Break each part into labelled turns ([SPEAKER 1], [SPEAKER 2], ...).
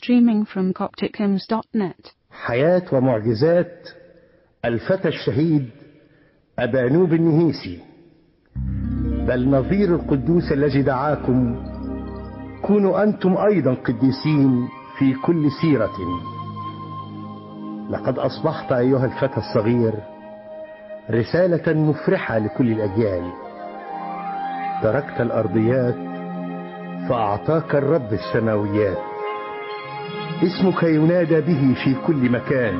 [SPEAKER 1] streaming from CopticHymns.net.
[SPEAKER 2] حياة ومعجزات الفتى الشهيد أبانوب النهيسي، بل نظير القدوس الذي دعاكم كونوا أنتم أيضا قديسين في كل سيرة. لقد أصبحت أيها الفتى الصغير رسالة مفرحة لكل الأجيال. تركت الأرضيات فأعطاك الرب السماويات. اسمك ينادى به في كل مكان.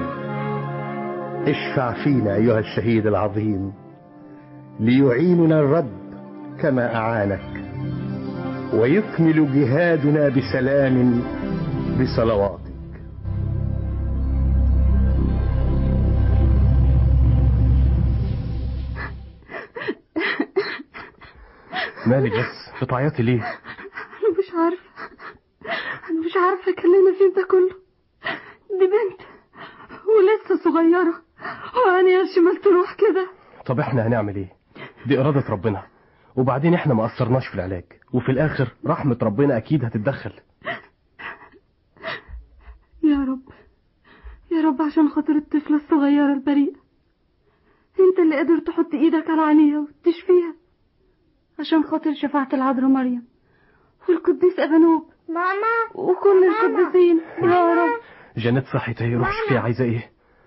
[SPEAKER 2] اشفع فينا أيها الشهيد العظيم، ليعيننا الرب كما أعانك، ويكمل جهادنا بسلام بصلواتك.
[SPEAKER 3] مالك بس بتعيطي ليه؟
[SPEAKER 4] أنا مش عارفة أكلمها فين ده كله. دي بنت ولسه صغيرة، وأنا يا شمال تروح كده.
[SPEAKER 3] طب احنا هنعمل ايه؟ دي إرادة ربنا، وبعدين احنا ما قصرناش في العلاج، وفي الآخر رحمة ربنا أكيد هتتدخل.
[SPEAKER 4] يا رب عشان خاطر الطفلة الصغيرة البريئة، انت اللي قادر تحط ايدك على عينيها وتشفيها، عشان خاطر شفاعة العذراء مريم والقديس أبانوب
[SPEAKER 5] ماما
[SPEAKER 4] وكل القديسين يا رب.
[SPEAKER 3] جانيت صحيت اهي، روح شوفيها عايزة ايه.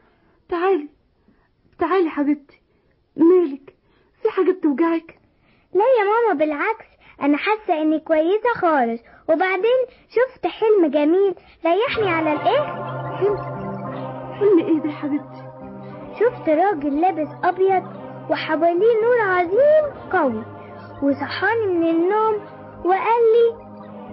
[SPEAKER 4] تعالي حبيبتي، مالك؟ في حاجة بتوجعك؟
[SPEAKER 5] لا يا ماما، بالعكس انا حاسة اني كويسة خالص. وبعدين شفت حلم جميل ريحني على الاخر.
[SPEAKER 4] حلم ايه ده حبيبتي؟
[SPEAKER 5] شفت راجل لابس ابيض وحواليه نور عظيم قوي، وصحاني من النوم وقال لي: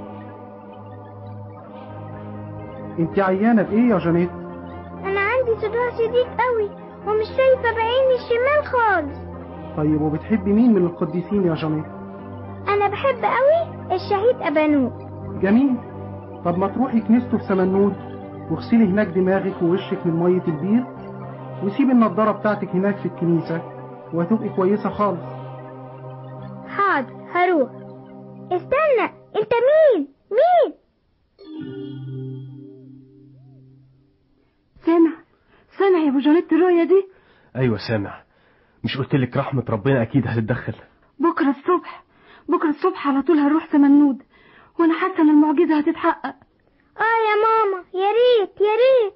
[SPEAKER 6] انت عيانة بايه يا جانيت؟
[SPEAKER 5] انا عندي صداع شديد قوي ومش شايفة بعيني الشمال خالص.
[SPEAKER 6] طيب وبتحبي مين من القديسين يا جانيت؟
[SPEAKER 5] انا بحب قوي الشهيد أبانوب.
[SPEAKER 6] جميل. طب ما تروحي كنيسته في سمنود واغسلي هناك دماغك ووشك من مية البير، وسيبي النضارة بتاعتك هناك في الكنيسة وهتبقي كويسة خالص.
[SPEAKER 5] حاضر هروح. استنى، انت مين؟
[SPEAKER 4] سامع يا ابو جانيت الرؤية دي؟
[SPEAKER 3] ايوه سامع. مش قلتلك رحمة ربنا اكيد هتتدخل؟
[SPEAKER 4] بكرة الصبح على طول هنروح سمنود، وانا حاسة ان المعجزة هتتحقق.
[SPEAKER 5] يا ماما، يا ريت.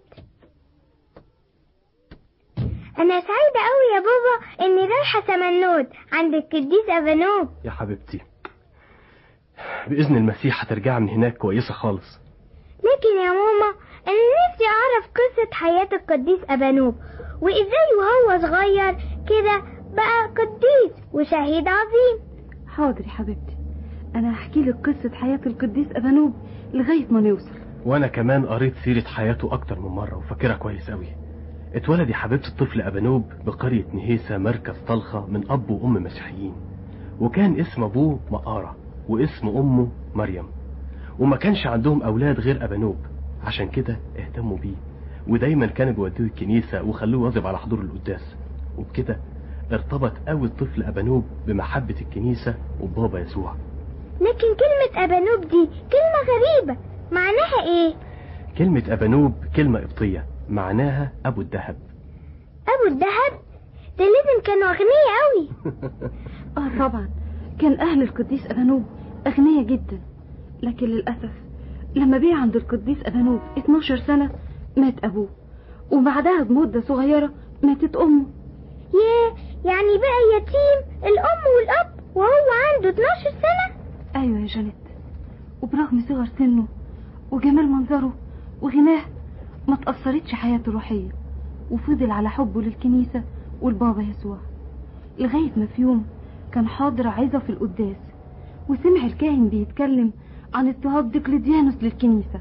[SPEAKER 5] انا سعيدة قوي يا بابا اني رايحة سمنود عند القديس أبانوب.
[SPEAKER 3] يا حبيبتي بإذن المسيح هترجع من هناك كويسة خالص.
[SPEAKER 5] لكن يا ماما، انا نفسي اعرف قصة حياة القديس أبانوب، وازاي وهو صغير كده بقى قديس وشهيد عظيم.
[SPEAKER 4] حاضر يا حبيبتي، انا هحكي لك قصة حياة القديس أبانوب لغاية ما نوصل.
[SPEAKER 3] وانا كمان قريت سيرة حياته اكتر من مرة وفاكرها كويس قوي. اتولد يا حبيبتي الطفل أبانوب بقرية نهيسة مركز طلخة من اب وام مسيحيين، وكان اسم ابوه مقارة واسم امه مريم، وما كانش عندهم اولاد غير أبانوب، عشان كده اهتموا بيه ودايما كانوا بيودوه الكنيسة وخلوه واظب على حضور القداس. وبكده ارتبط قوي الطفل أبانوب بمحبة الكنيسة وبابا يسوع.
[SPEAKER 5] لكن كلمة أبانوب دي كلمة غريبة، معناها ايه؟
[SPEAKER 3] كلمة أبانوب كلمة قبطية معناها أبو الذهب.
[SPEAKER 5] أبو الذهب؟ ده لازم كانوا أغنياء قوي.
[SPEAKER 4] طبعا كان أهل القديس أبانوب أغنياء جدا، لكن للأسف لما بقى عند القديس أبانوب 12 سنة مات أبوه، وبعدها بمدة صغيرة ماتت أمه.
[SPEAKER 5] يعني بقى يتيم الأم والأب وهو عنده 12 سنة؟
[SPEAKER 4] أيوة يا جانيت، وبرغم صغر سنه وجمال منظره وغناه ما تأثرتش حياته الروحية، وفضل على حبه للكنيسة والبابا يسوع، لغاية ما في يوم كان حاضر عظة في القداس وسمع الكاهن بيتكلم عن اضطهاد ديقلديانوس للكنيسة.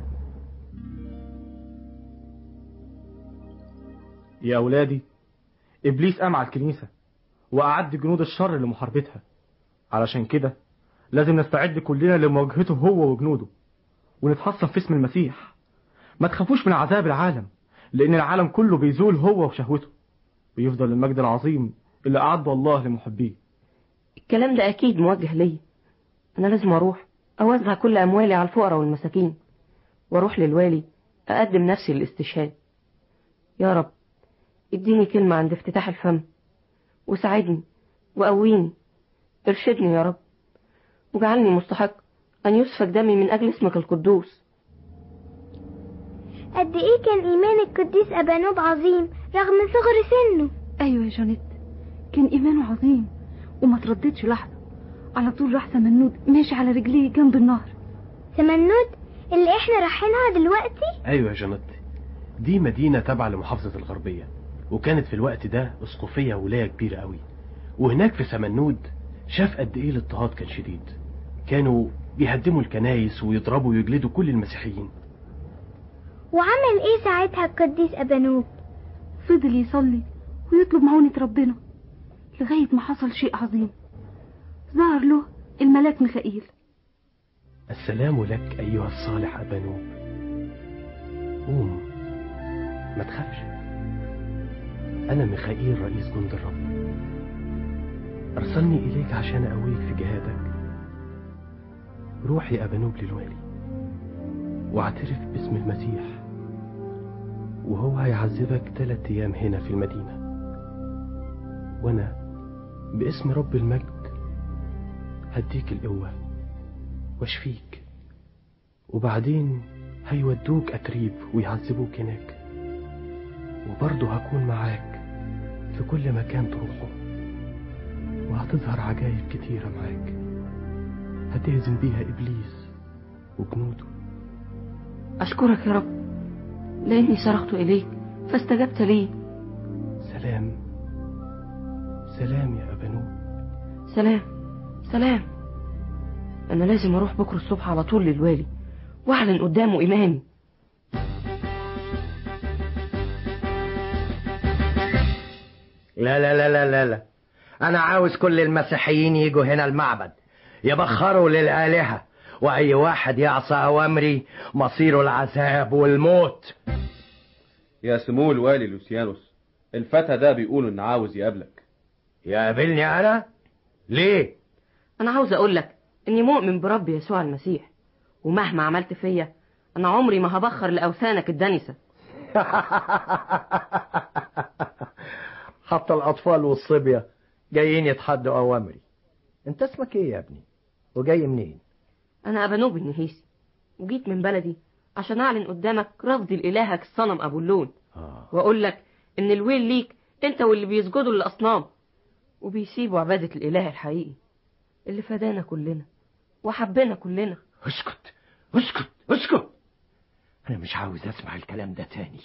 [SPEAKER 7] يا أولادي، إبليس قام على الكنيسة وأعد جنود الشر لمحاربتها، علشان كده لازم نستعد كلنا لمواجهته هو وجنوده ونتحصن في اسم المسيح. ما تخافوش من عذاب العالم، لأن العالم كله بيزول هو وشهوته، ويفضل المجد العظيم اللي أعده الله لمحبيه.
[SPEAKER 8] الكلام ده أكيد موجه لي. أنا لازم أروح أوزع كل أموالي على الفقراء والمساكين، وأروح للوالي أقدم نفسي للاستشهاد. يا رب اديني كلمة عند افتتاح الفم، وساعدني وقويني، ارشدني يا رب، وجعلني مستحق أن يسفك دمي من أجل اسمك القدوس.
[SPEAKER 5] قد ايه كان ايمان القديس ابانوب عظيم رغم صغر سنه.
[SPEAKER 4] ايوه يا جانيت، كان ايمانه عظيم وما ترددش لحظة، على طول راح سمنود ماشي على رجليه جنب النهر.
[SPEAKER 5] سمنود اللي احنا رايحينها دلوقتي؟
[SPEAKER 3] ايوه يا جانيت، دي مدينة تابعة لمحافظة الغربية، وكانت في الوقت ده اسقفية ولاية كبيرة قوي. وهناك في سمنود شاف قد ايه الاضطهاد كان شديد، كانوا بيهدموا الكنايس ويضربوا ويجلدوا كل المسيحيين.
[SPEAKER 5] وعمل ايه ساعتها القديس ابانوب؟
[SPEAKER 4] فضل يصلي ويطلب معونة ربنا لغاية ما حصل شيء عظيم. ظهر له الملاك ميخائيل.
[SPEAKER 3] السلام لك ايها الصالح ابانوب، قوم ما تخافش، انا ميخائيل رئيس جند الرب، ارسلني اليك عشان اقويك في جهادك. روح يا ابانوب للوالي واعترف باسم المسيح، وهو هيعذبك 3 أيام هنا في المدينة، وانا باسم رب المجد هديك القوة واشفيك، وبعدين هيودوك أتريب ويعذبوك هناك، وبرضه هكون معاك في كل مكان تروحه، وهتظهر عجائب كتيرة معاك هتهزم بيها إبليس وجنوده.
[SPEAKER 8] أشكرك يا رب لأني صرخت إليك فاستجبت لي.
[SPEAKER 3] سلام سلام يا أبانوب.
[SPEAKER 8] سلام سلام. أنا لازم أروح بكرة الصبح على طول للوالي وأعلن قدامه إيماني.
[SPEAKER 9] لا لا لا لا لا لا، أنا عاوز كل المسيحيين يجوا هنا المعبد يبخروا للآلهة، وأي واحد يعصى أوامري مصيره العذاب والموت.
[SPEAKER 10] يا سمو الوالي لوسيانوس، الفتى ده بيقولوا إن عاوز يقابلك.
[SPEAKER 9] يقابلني أنا؟ ليه؟
[SPEAKER 8] أنا عاوز أقول لك إني مؤمن برب يسوع المسيح، ومهما عملت فيا أنا عمري ما هبخر لأوثانك الدنسة.
[SPEAKER 9] حتى الأطفال والصبية جايين يتحدوا أوامري. أنت اسمك إيه يا ابني؟ وجاي منين؟
[SPEAKER 8] أنا أبانوب النهيسي، وجيت من بلدي عشان أعلن قدامك رفضي لإلهك الصنم أبو اللون، وأقول لك إن الويل ليك أنت واللي بيسجدوا للأصنام وبيسيبوا عبادة الإله الحقيقي اللي فدانا كلنا وحبنا كلنا.
[SPEAKER 9] اسكت اسكت اسكت، أنا مش عاوز أسمع الكلام ده تاني.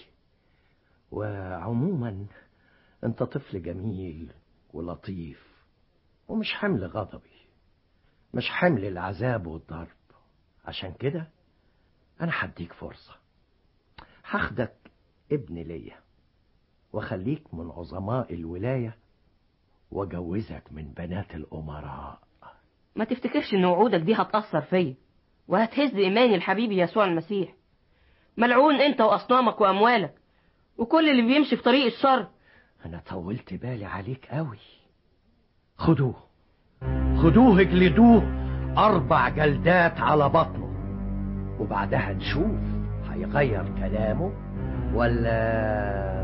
[SPEAKER 9] وعموما أنت طفل جميل ولطيف ومش حمل غضبي، مش حمل العذاب والضرب. عشان كده أنا هديك فرصة، هاخدك ابن ليا وخليك من عظماء الولاية وجوزك من بنات الأمراء.
[SPEAKER 8] ما تفتكرش إن وعودك دي هتأثر فيا وهتهز إيماني الحبيبي يسوع المسيح. ملعون أنت وأصنامك وأموالك وكل اللي بيمشي في طريق الشر.
[SPEAKER 9] أنا طولت بالي عليك قوي. خدوه اجلدوه 4 جلدات على بطنه، وبعدها نشوف هيغير كلامه ولا.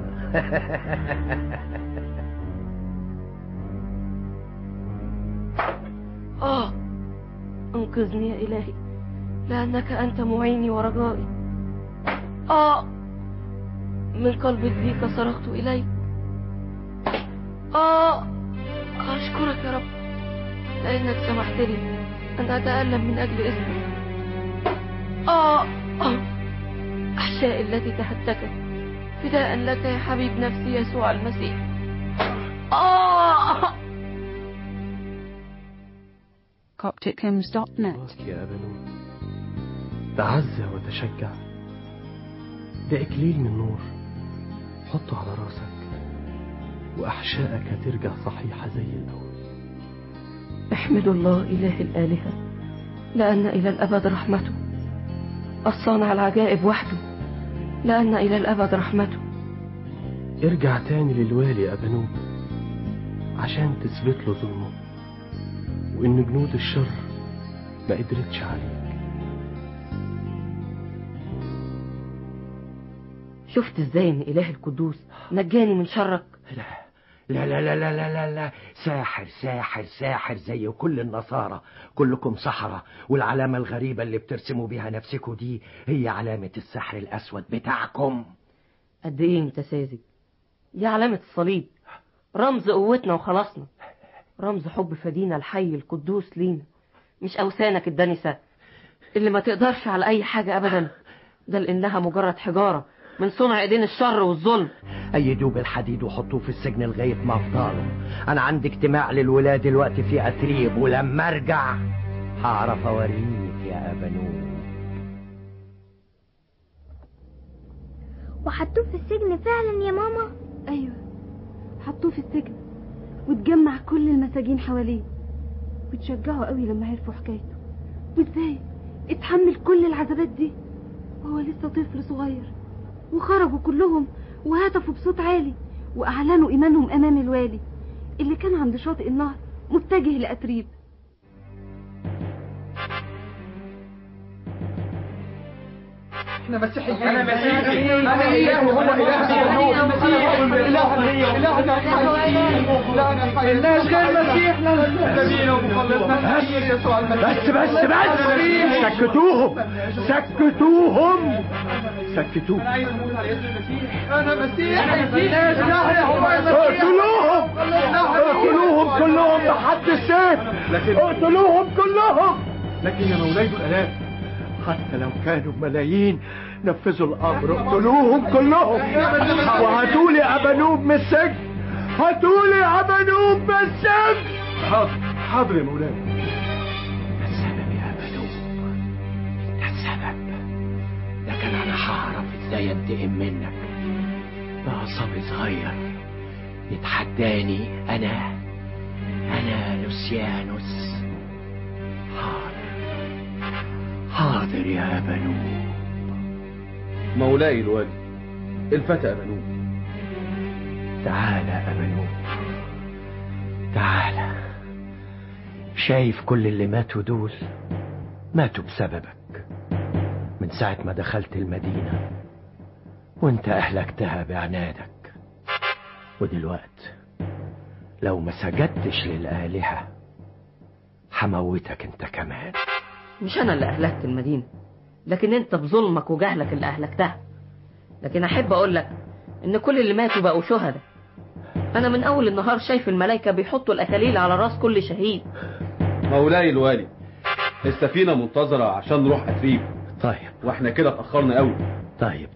[SPEAKER 8] انقذني يا إلهي لأنك أنت معيني ورجائي. من قلب الضيق صرخت إليك. أشكرك يا رب لأنك سمحت لي أن أتألم من أجل اسمك. أحشائي التي تهتكت فداء لك يا حبيب نفسي يسوع المسيح.
[SPEAKER 1] CopticHymns.net.
[SPEAKER 3] يا أبانوب تعزى وتشجع، ده إكليل من نور حطه على راسك وأحشائك هترجع صحيحة زي الأول.
[SPEAKER 8] احمدوا الله إله الآلهة لأن إلى الأبد رحمته، الصانع العجائب وحده لأن إلى الأبد رحمته.
[SPEAKER 3] ارجع تاني للوالي يا أبانوب عشان تثبت له ظلمه وإن جنود الشر ما قدرتش عليك.
[SPEAKER 8] شفت ازاي ان اله القدوس نجاني من شرك؟
[SPEAKER 9] لا لا لا لا لا لا لا، ساحر ساحر ساحر زي كل النصارى، كلكم سحرة، والعلامة الغريبة اللي بترسموا بيها نفسكم دي هي علامة السحر الأسود بتاعكم.
[SPEAKER 8] قد ايه انت ساذج؟ دي علامة الصليب، رمز قوتنا وخلاصنا، رمز حب فدينا الحي القدوس لينا، مش أوثانك الدنسة اللي ما تقدرش على أي حاجة أبدا، ده لأنها مجرد حجارة من صنع ايدين الشر والظلم.
[SPEAKER 9] أيدوه بالحديد وحطوه في السجن لغاية ما أفضله. أنا عندي اجتماع للولاد دلوقتي في أتريب، ولما أرجع هعرف أوريك يا أبانوب.
[SPEAKER 5] وحطوه في السجن فعلا يا ماما؟
[SPEAKER 4] ايوه، حطوه في السجن وتجمع كل المساجين حواليه وتشجعوا قوي لما عرفوا حكايته، وازاي اتحمل كل العذابات دي وهو لسه طفل صغير. وخرجوا كلهم وهتفوا بصوت عالي واعلنوا ايمانهم امام الوالي اللي كان عند شاطئ النهر متجه لأتريب.
[SPEAKER 11] احنا مسيحيين، انا مسيحي، انا اله وهو اله، الناس غير مسيح نبينا ومخلصنا يسوع المسيح.
[SPEAKER 9] بس سكتوهم سكتوهم سكتوهم.
[SPEAKER 11] انا عايز اموت على اسم المسيح، انا مسيحي، الناس هو المسيح.
[SPEAKER 9] اقتلوهم كلهم بحد السيف، اقتلوهم كلهم.
[SPEAKER 11] لكن يا مولاي الالاف،
[SPEAKER 9] حتى لو كانوا ملايين نفذوا الامر، اقتلوهم كلهم وهاتولي ابانوب من السجن، هاتولي ابانوب من السجن.
[SPEAKER 11] حاضر يا مولاي.
[SPEAKER 9] ده السبب يا ابانوب، ده السبب، لكن انا هعرف ازاي انتقم منك. ده عصابي صغير يتحداني، انا لوسيانوس. حاضر يا أبانوب.
[SPEAKER 10] مولاي الوالي، الفتى أبانوب.
[SPEAKER 9] تعال أبانوب، تعال. شايف كل اللي ماتوا دول ماتوا بسببك من ساعة ما دخلت المدينة وانت أهلكتها بعنادك. ودلوقت لو ما سجدتش للآلهة هموتك انت كمان.
[SPEAKER 8] مش أنا اللي أهلكت المدينة، لكن أنت بظلمك وجهلك اللي أهلكتها. لكن أحب أقولك إن كل اللي ماتوا بقوا شهداء. أنا من أول النهار شايف الملائكة بيحطوا الأكاليل على راس كل شهيد.
[SPEAKER 10] مولاي الوالي، السفينة منتظرة عشان نروح أتريب.
[SPEAKER 9] طيب،
[SPEAKER 10] واحنا كده اتأخرنا قوي.
[SPEAKER 9] طيب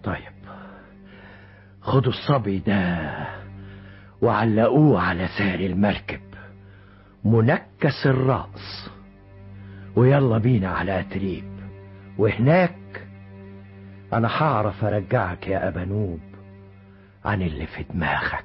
[SPEAKER 9] خدوا الصبي ده وعلقوه على سار المركب منكس الرأس، ويلا بينا على أتريب، وهناك أنا هعرف أرجعك يا أبانوب عن اللي في دماغك.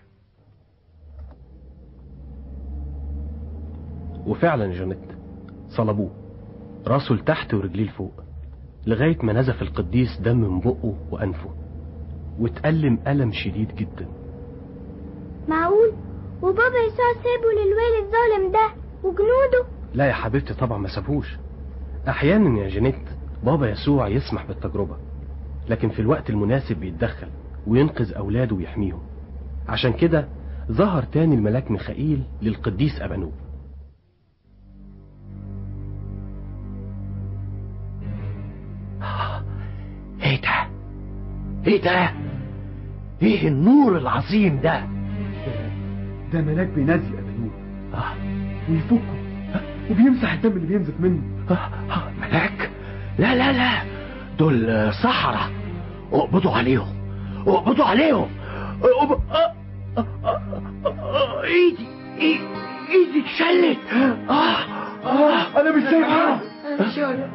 [SPEAKER 3] وفعلا جانيت صلبوه راسه لتحت ورجليه لفوق لغاية ما نزف القديس دم من بقه وأنفه، واتألم ألم شديد جدا.
[SPEAKER 5] معقول؟ وبابا يسوع سابه للوالي الظالم ده وجنوده؟
[SPEAKER 3] لا يا حبيبتي، طبعا ما سابوش. أحيانا يا جانيت بابا يسوع يسمح بالتجربة، لكن في الوقت المناسب بيتدخل وينقذ أولاده ويحميهم. عشان كده ظهر تاني الملاك ميخائيل للقديس أبانوب.
[SPEAKER 9] ايه ده؟ ايه النور العظيم ده؟
[SPEAKER 11] ده ملاك بينزل أبانوب ويفكه وبيمسح الدم اللي بينزف منه.
[SPEAKER 9] ملاك؟ لا دول سحرة. اقبضوا عليهم، اقبضوا عليهم. ايدي اتشلت.
[SPEAKER 11] انا مش شايف حاجة.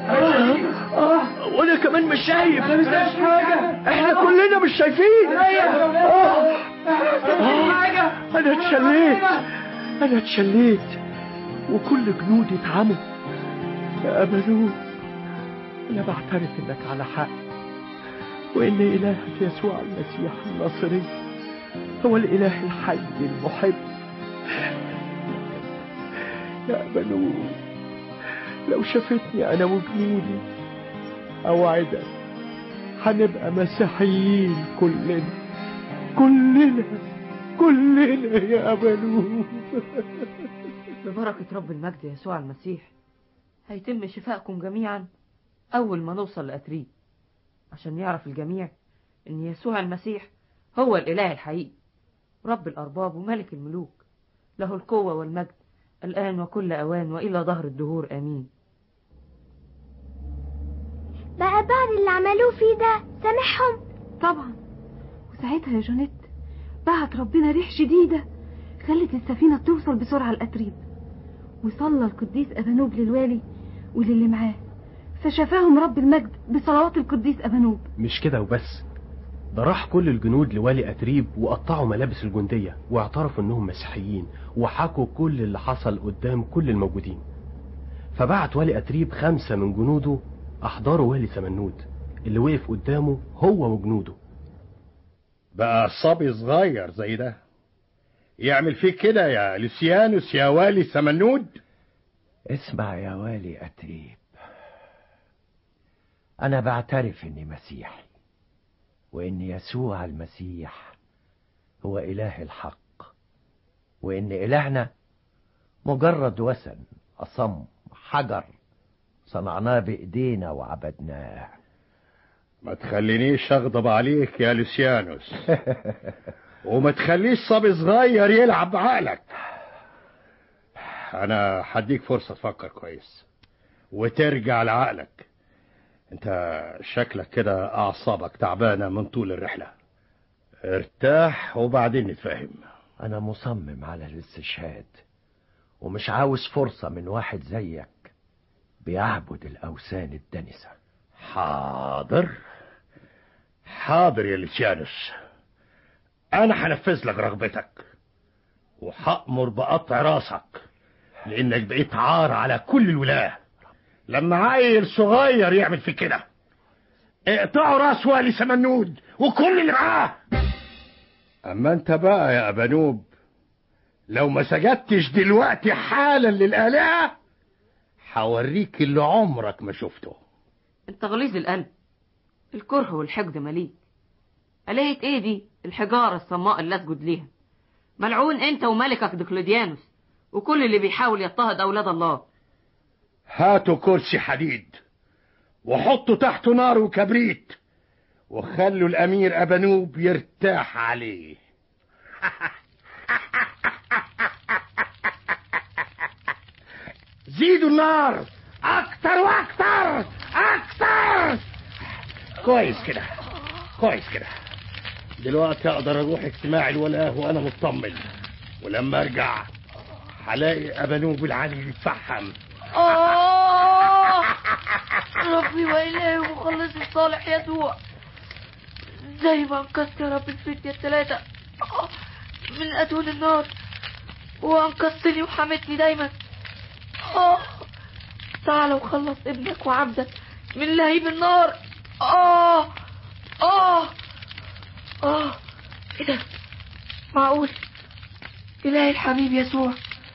[SPEAKER 9] وانا كمان مش شايف.
[SPEAKER 11] انا مش شايف حاجة.
[SPEAKER 9] احنا كلنا مش شايفين. انا اتشليت وكل جنودي اتعموا. يا أبانوب، انا بعترف انك على حق، وان الهك يسوع المسيح الناصري هو الاله الحي المحب. يا أبانوب، لو شافتني انا وجنودي اوعدك
[SPEAKER 11] هنبقى مسيحيين كلنا يا أبانوب.
[SPEAKER 8] ببركة رب المجد يسوع المسيح هيتم شفائكم جميعا أول ما نوصل لأتريب، عشان يعرف الجميع إن يسوع المسيح هو الإله الحقيقي رب الأرباب وملك الملوك، له القوة والمجد الآن وكل أوان وإلى ظهر الدهور آمين.
[SPEAKER 5] بقى بعد اللي عملوه فيه ده سامحهم؟
[SPEAKER 4] طبعا. وساعتها يا جانيت بعت ربنا ريح شديدة خلت السفينة توصل بسرعة لأتريب، وصلى القديس أبانوب للوالي وللي معاه، فشفاهم رب المجد بصلوات القديس أبانوب.
[SPEAKER 3] مش كده وبس، ده راح كل الجنود لوالي أتريب وقطعوا ملابس الجندية واعترفوا انهم مسيحيين وحكوا كل اللي حصل قدام كل الموجودين. فبعت والي أتريب 5 من جنوده احضروا والي سمنود اللي وقف قدامه هو وجنوده.
[SPEAKER 2] بقى صبي صغير زي ده يعمل فيك كده يا لوسيانوس يا والي سمنود؟
[SPEAKER 9] اسمع يا والي أتريب، أنا بعترف إني مسيحي، وإن يسوع المسيح هو إله الحق، وإن إلهنا مجرد وثن أصم حجر صنعناه بإيدينا وعبدناه.
[SPEAKER 2] ما تخلينيش أغضب عليك يا لوسيانوس وما تخليش صبي صغير يلعب بعقلك. أنا هديك فرصة تفكر كويس وترجع لعقلك. انت شكلك كده أعصابك تعبانة من طول الرحلة. ارتاح وبعدين نتفاهم.
[SPEAKER 9] أنا مصمم على الاستشهاد ومش عاوز فرصة من واحد زيك بيعبد الأوثان الدنسة.
[SPEAKER 2] حاضر يا لوسيانوس، أنا هنفذ لك رغبتك وهأمر بقطع راسك لأنك بقيت عار على كل الولاة. لما عيل صغير يعمل في كده اقطعوا راس والي سمنود وكل اللي معاه. أما أنت بقى يا أبانوب لو ما سجدتش دلوقتي حالا للآلهة هوريك اللي عمرك ما شفته.
[SPEAKER 8] انت غليظ القلب، الكره والحقد مليك. آلهة ايه دي الحجارة الصماء اللي اسجد ليها؟ ملعون انت وملكك دقلديانوس وكل اللي بيحاول يضطهد اولاد الله.
[SPEAKER 2] هاتوا كرسي حديد وحطوا تحته نار وكبريت وخلوا الأمير أبانوب يرتاح عليه. زيدوا النار أكتر وأكتر أكتر. كويس كده. دلوقتي أقدر أروح اجتماع الولاة وأنا مطمن، ولما أرجع هلاقي أبانوب العلي يتفحم.
[SPEAKER 12] ربي وإلهي ومخلصي الصالح يسوع، زي ما انقذت يا رب الفتية ال3 من أتون النار وانقذتني وحمتني دايما. تعال وخلص ابنك وعبدك من لهيب النار. ايه ده؟ معقول إلهي الحبيب يسوع.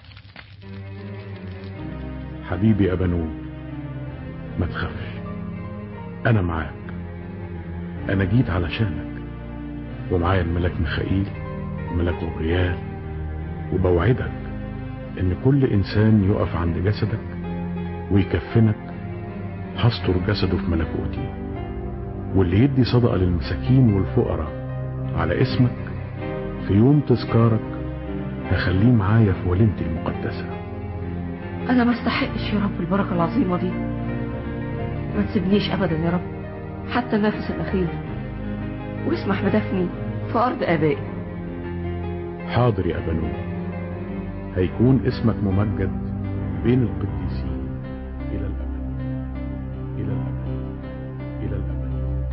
[SPEAKER 13] حبيبي أبانوب ما تخافش، أنا معاك، أنا جيت علشانك ومعايا الملك ميخائيل وملك غبريال، وبوعدك إن كل إنسان يقف عند جسدك ويكفنك هستر جسده في ملكوتي، واللي يدي صدقة للمساكين والفقراء على اسمك في يوم تذكارك هخليه معايا في وليمتي المقدسة.
[SPEAKER 8] انا ما استحقش يا رب البركة العظيمة دي، ما تسيبنيش ابدا يا رب حتى النفس الاخير، واسمح بدفني في ارض ابائي.
[SPEAKER 13] حاضر يا أبانوب، هيكون اسمك ممجد بين القديسين إلى الأبد إلى الأبد إلى الأبد.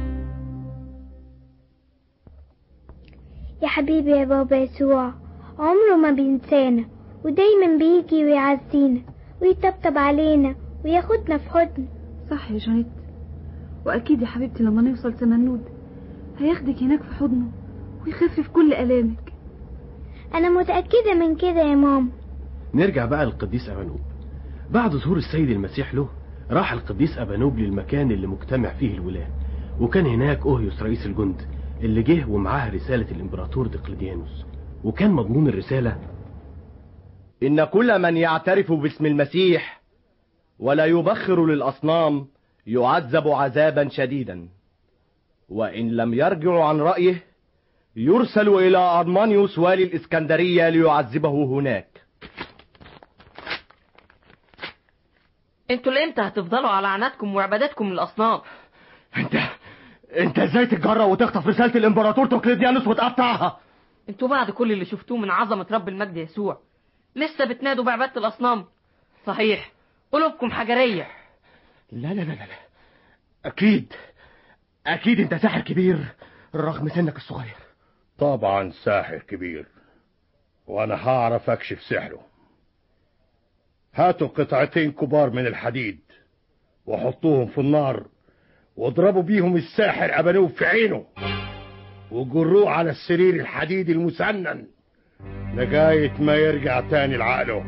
[SPEAKER 5] يا حبيبي يا بابا يسوع عمره ما بينسانا، ودايما بيجي ويعزينا ويطبطب علينا وياخدنا في حضنه.
[SPEAKER 4] صح يا جانيت، واكيد يا حبيبتي لما نوصل سمنود هياخدك هناك في حضنه ويخفف كل الامك.
[SPEAKER 5] انا متأكدة من كده يا ماما.
[SPEAKER 3] نرجع بقى للقديس أبانوب. بعد ظهور السيد المسيح له راح القديس أبانوب للمكان اللي مجتمع فيه الولاة، وكان هناك أوهيوس رئيس الجند اللي جه ومعاه رسالة الإمبراطور دقلديانوس، وكان مضمون الرسالة:
[SPEAKER 9] إن كل من يعترف باسم المسيح ولا يبخر للأصنام يعذب عذابا شديدا، وإن لم يرجع عن رأيه يرسل إلى أرمانيوس والي الإسكندرية ليعذبه هناك.
[SPEAKER 8] انتوا لامتى هتفضلوا على عنادكم وعبادتكم للأصنام؟
[SPEAKER 9] انت ازاي تتجرأ وتخطف رسالة الامبراطور دقلديانوس وتقطعها؟
[SPEAKER 8] انتوا بعد كل اللي شفتوه من عظمة رب المجد يسوع لسه بتنادوا بعبادة الأصنام؟ صحيح قلوبكم حجرية.
[SPEAKER 9] لا لا لا لا، اكيد انت ساحر كبير رغم سنك الصغير.
[SPEAKER 2] طبعا ساحر كبير، وانا هعرف اكشف سحره. هاتوا قطعتين كبار من الحديد وحطوهم في النار واضربوا بيهم الساحر أبانوب في عينه، وجروه على السرير الحديد المسنن لغاية ما يرجع تاني لعقله.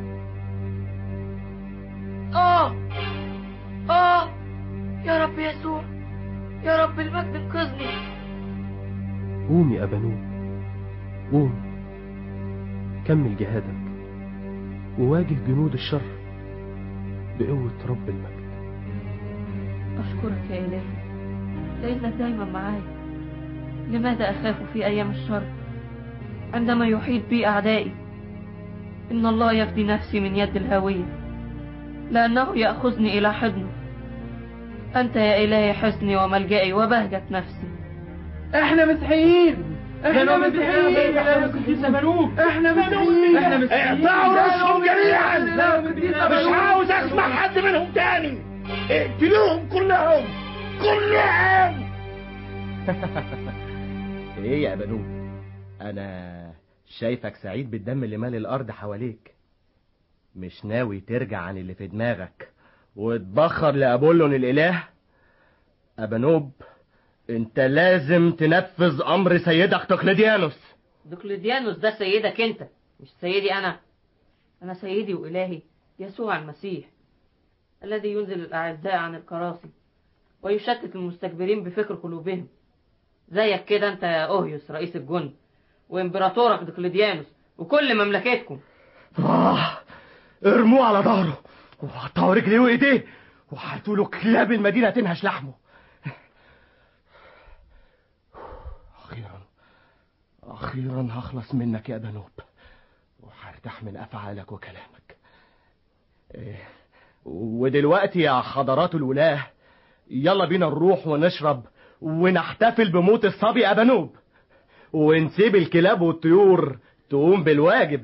[SPEAKER 12] يا رب يسوع، يا رب المجد انقذني.
[SPEAKER 3] قوم يا أبانوب، قوم كمل جهادك وواجه جنود الشر بقوة رب المجد.
[SPEAKER 8] أشكرك يا إلهي لأنك دايما معاي. لماذا أخاف في أيام الشر عندما يحيط بي أعدائي؟ إن الله يفدي نفسي من يد الهاوية لأنه يأخذني إلى حضنه. أنت يا إلهي حصني وملجئي وبهجة نفسي.
[SPEAKER 11] احنا مسيحيين، احنا مسيحيين يا قديس أبانوب، احنا مسيحيين، احنا مسيحيين.
[SPEAKER 2] اقطعوا راسهم جميعا، مش عاوز اسمع حد منهم تاني. اقتلوهم كلهم.
[SPEAKER 9] ايه يا أبانوب، انا شايفك سعيد بالدم اللي مال الارض حواليك. مش ناوي ترجع عن اللي في دماغك وتبخر لأبولون الإله؟ أبانوب، انت لازم تنفذ امر سيدك دقلديانوس.
[SPEAKER 8] دقلديانوس ده سيدك انت، مش سيدي انا سيدي وإلهي يسوع المسيح الذي ينزل الأعزاء عن الكراسي ويشتت المستكبرين بفكر قلوبهم. زيك كده انت يا أوهيوس رئيس الجند وامبراطورك دقلديانوس وكل مملكتكم.
[SPEAKER 9] ارموه على ظهره وقطعوا رجليه وايديه وهاتوا له كلاب المدينة تنهش لحمه. أخيرا هخلص منك يا أبانوب وهرتاح من أفعالك وكلامك. ودلوقتي يا حضرات الولاة، يلا بينا نروح ونشرب ونحتفل بموت الصبي أبانوب ونسيب الكلاب والطيور تقوم بالواجب.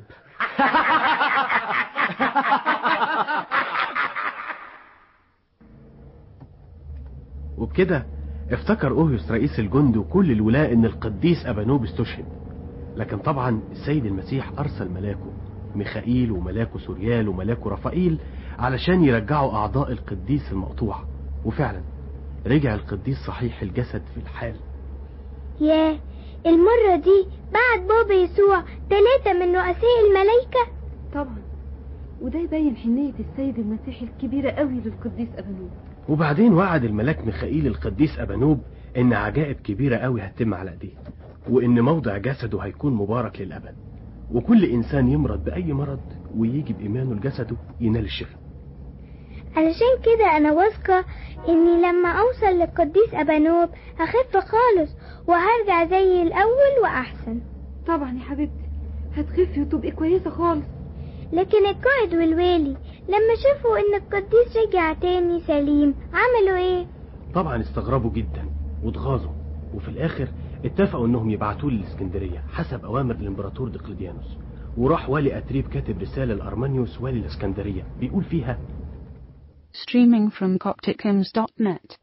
[SPEAKER 3] وبكده افتكر أوهيوس رئيس الجند وكل الولاة ان القديس أبانوب استشهد. لكن طبعا السيد المسيح ارسل ملاكه ميخائيل وملاكه سوريال وملاكه رفائيل علشان يرجعوا اعضاء القديس المقطوع، وفعلا رجع القديس صحيح الجسد في الحال.
[SPEAKER 5] ياه، المرة دي بعد بابا يسوع 3 من رؤساء الملائكة.
[SPEAKER 4] طبعا، وده يبين حنية السيد المسيح الكبيرة قوي للقديس أبانوب.
[SPEAKER 3] وبعدين وعد الملاك ميخائيل القديس أبانوب ان عجائب كبيرة قوي هتتم على ايديه، وان موضع جسده هيكون مبارك للأبد، وكل انسان يمرض بأي مرض ويجي بإيمانه لجسده ينال الشفاء.
[SPEAKER 5] علشان كده انا واثقة اني لما اوصل للقديس أبانوب هخف خالص وهرجع زي الاول واحسن.
[SPEAKER 4] طبعا يا حبيبتي هتخفي وتبقي كويسة خالص.
[SPEAKER 5] لكن القائد والوالي لما شافوا ان القديس رجع تاني سليم عملوا ايه؟
[SPEAKER 3] طبعا استغربوا جدا واتغاظوا، وفي الاخر اتفقوا انهم يبعتوه للاسكندرية حسب اوامر الامبراطور دقلديانوس. وراح والي اتريب كاتب رسالة لارمانيوس والي الاسكندرية بيقول فيها:
[SPEAKER 1] Streaming from CopticHymns.net.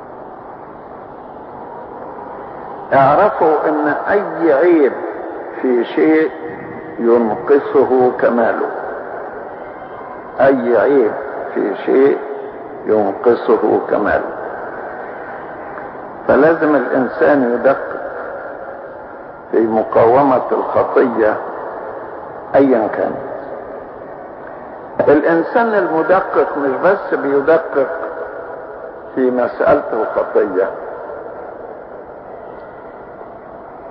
[SPEAKER 14] اعرفوا ان اي عيب في شيء ينقصه كماله. اي عيب في شيء ينقصه كماله. فلازم الانسان يدقق في مقاومة الخطية ايا كان. الانسان المدقق مش بس بيدقق في مسألة الخطية،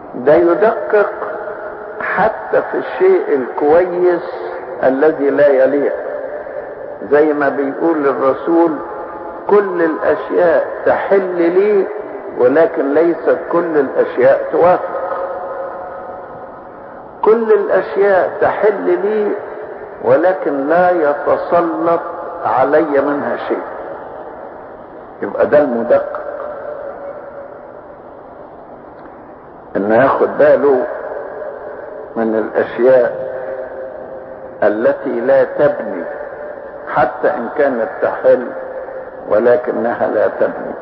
[SPEAKER 14] ده يدقق حتى في الشيء الكويس الذي لا يليق، زي ما بيقول الرسول: كل الاشياء تحل لي ولكن ليست كل الاشياء توافق. كل الاشياء تحل لي ولكن لا يتسلط علي منها شيء. يبقى ده المدقق، انه ياخد باله من الاشياء التي لا تبني، حتى ان كانت تحل ولكنها لا تبني.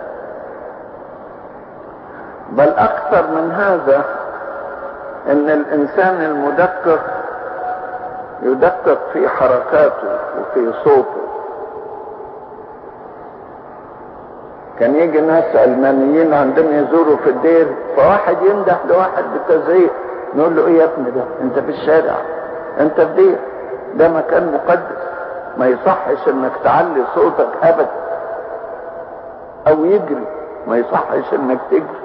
[SPEAKER 14] بل اكثر من هذا، ان الانسان المدقق يدقق في حركاته وفي صوته. كان يجي ناس علمانيين عندما يزوروا في الدير، فواحد يمدح لواحد بتزعيق، نقول له: ايه يا ابني ده؟ انت في الشارع، انت في دير، ده مكان مقدس، ما يصحش انك تعلي صوتك ابدا. او يجري، ما يصحش انك تجري.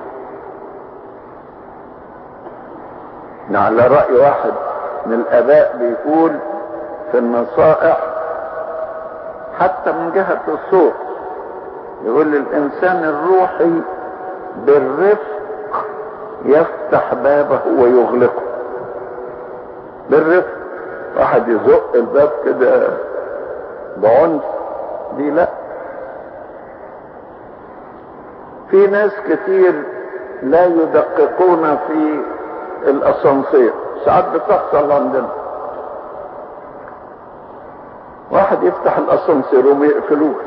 [SPEAKER 14] على رأي واحد من الاباء بيقول في النصائح حتى من جهة الصوت، يقول: الانسان الروحي بالرفق يفتح بابه ويغلقه. بالرفق، واحد يزق الباب كده بعنف، دي لا. في ناس كتير لا يدققون في الاسانسير، ساعات بتحصل عندنا. واحد يفتح الاسانسير وما يقفلوش،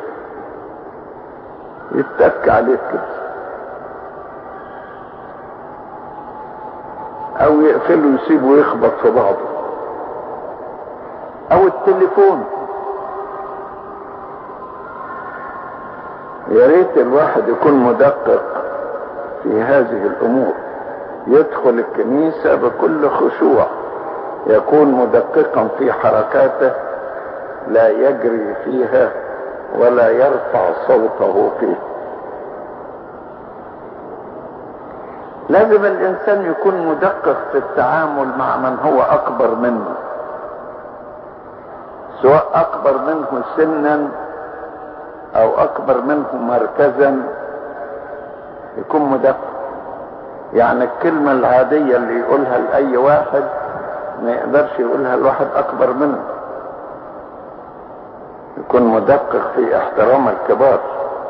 [SPEAKER 14] يتك عليه كده، او يقفله يسيبه يخبط في بعضه. او التليفون، يا ريت الواحد يكون مدقق في هذه الامور. يدخل الكنيسة بكل خشوع، يكون مدققا في حركاته، لا يجري فيها ولا يرفع صوته فيه. لازم الانسان يكون مدقق في التعامل مع من هو اكبر منه، سواء اكبر منه سنا او اكبر منه مركزا، يكون مدقق. يعني الكلمة العادية اللي يقولها لأي واحد ما يقدرش يقولها لواحد اكبر منه. يكون مدقق في احترام الكبار.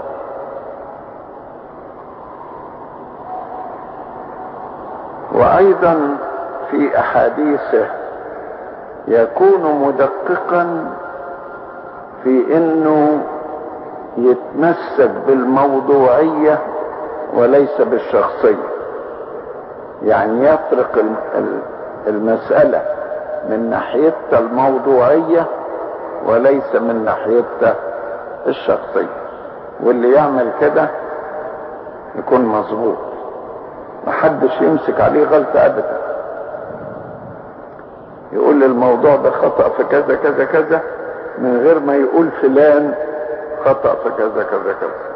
[SPEAKER 14] وايضا في احاديثه يكون مدققا في انه يتمسك بالموضوعية وليس بالشخصية. يعني يفرق المسألة من ناحيتها الموضوعية وليس من ناحيتها الشخصية. واللي يعمل كده يكون مظبوط، محدش يمسك عليه غلطة ابدا. يقول الموضوع ده خطأ في كذا كذا كذا، من غير ما يقول فلان خطأ في كذا كذا كذا.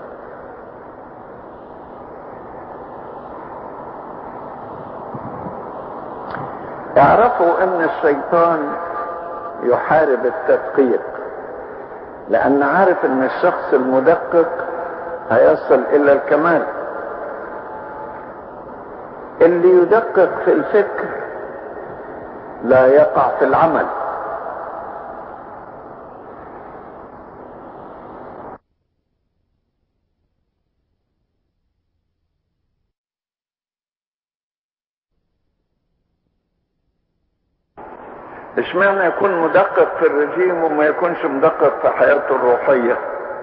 [SPEAKER 14] اعرفوا ان الشيطان يحارب التدقيق، لان عارف ان الشخص المدقق هيصل الى الكمال. اللي يدقق في الفكر لا يقع في العمل. اشمعنى يكون مدقق في الرجيم وما يكونش مدقق في حياته الروحية؟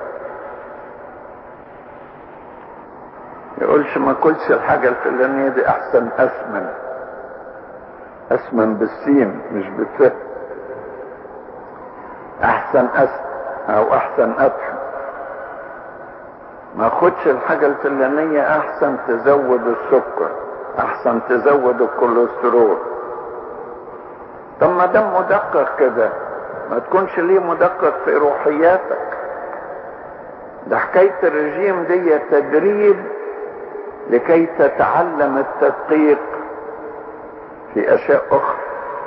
[SPEAKER 14] يقولش ما كلش الحاجة الفلانية دي احسن اسمن بالسين مش بالث، احسن او احسن افهم. ما خدش الحاجة الفلانية احسن تزود السكر، احسن تزود الكوليسترول. طب ما دام مدقق كده ما تكونش ليه مدقق في روحياتك. ده حكاية الرجيم دي تدريب لكي تتعلم التدقيق في أشياء أخرى.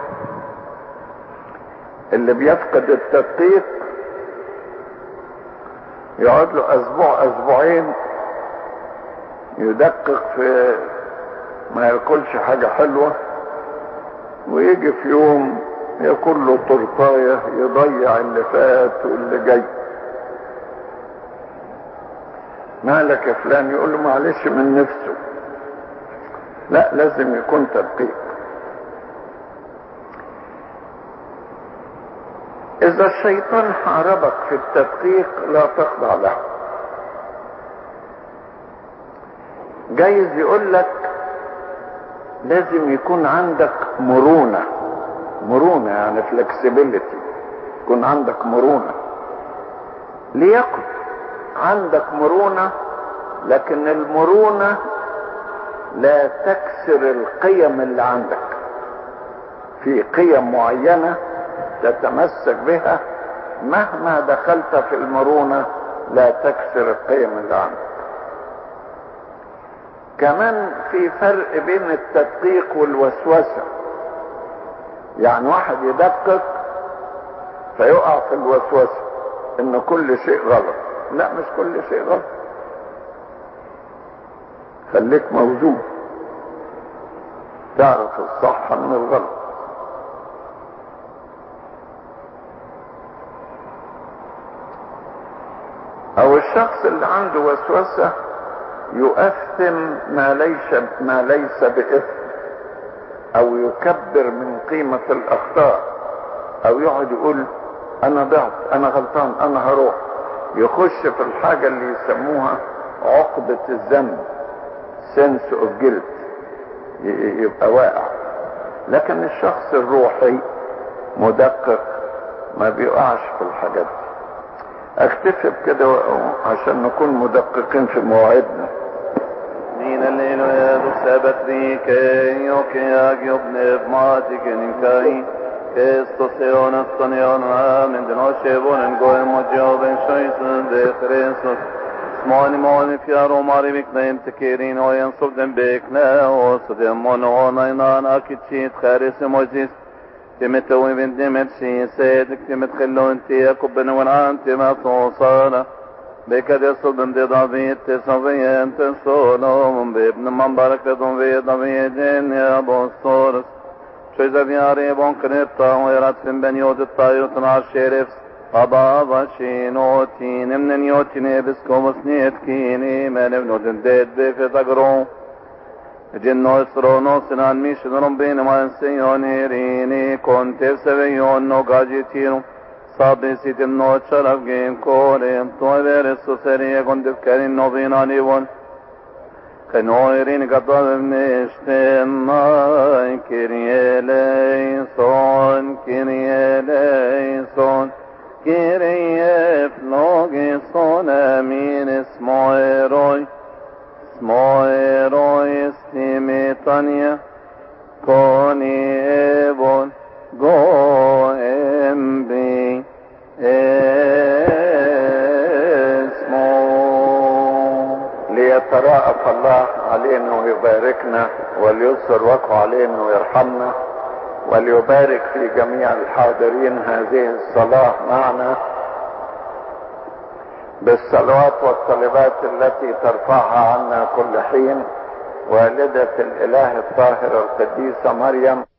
[SPEAKER 14] اللي بيفقد التدقيق يقعد له أسبوع أسبوعين يدقق في ما ياكلش حاجة حلوة، ويجي في يوم ياكل له طرطاية يضيع اللي فات واللي جاي. مالك يا فلان؟ يقول له معلش من نفسه. لا، لازم يكون تدقيق. إذا الشيطان حاربك في التدقيق لا تخضع له. جايز يقول لك لازم يكون عندك مرونة يعني flexibility، يكون عندك مرونة. ليكن عندك مرونة، لكن المرونة لا تكسر القيم اللي عندك. في قيم معينة تتمسك بها، مهما دخلت في المرونة لا تكسر القيم اللي عندك. كمان في فرق بين التدقيق والوسوسة. يعني واحد يدقق فيقع في الوسوسة ان كل شيء غلط. لا، مش كل شيء غلط. خليك موزون، تعرف الصح من الغلط. او الشخص اللي عنده وسوسة يؤثم ما ليس بإثم، او يكبر من قيمة الاخطاء، او يقعد يقول انا ضعت، انا غلطان، انا هروح. يخش في الحاجة اللي يسموها عقدة الذنب، sense of guilt، يبقى واقع. لكن الشخص الروحي مدقق ما بيقعش في الحاجات دي. اكتفي بكده عشان نكون مدققين في مواعيدنا.
[SPEAKER 15] من الليل يدو سبت ريكي يوكي اجيب نبماتي كنكاي كستوسيون استنيون من دنوشيبون نقوي مجيوبين شويسن دي خريسوس موني فيارو ماري بكنين تكيرين وينصب دن بكنا وصدمون ونينان اكيد خارس موزيس تمتوي بن دمتشي سيدك تمتخلون تيكو بنوان عن تمتوصانا بكد يصل بن دي ضبيط تصفين تصولهم بابن من بركتهم في ضبيطين يا بوصورس شوي زبياري بون كنبتا ويرات فين بن يود الطايوت نار شيرفس أبا شينوتين من نيوتين بسكومس نيتكيني من ابنو دنديد بفي تقرون جنو اسرونو سنان ميشن رمبين ما انسيونيريني كنت بسبيون نو قاجيتينو صابي سيت النوت شرف جيم كوريم طوير السوسرية كنت بكارين نوبيناني ون كنويرين قطال نشتن ماي كيريه ليسون كيريه ليسون كيريه فلوغي سون امين اسمويروي اسمويروي استيميتانيا كوني ابون جو ام بي اسمو. ليتراءف الله علينا ويباركنا وليسر وقعه علينا ويرحمنا وليبارك في جميع الحاضرين هذه الصلاة معنا بالصلوات والطلبات التي ترفعها عنا كل حين والدة الإله الطاهرة القديسة مريم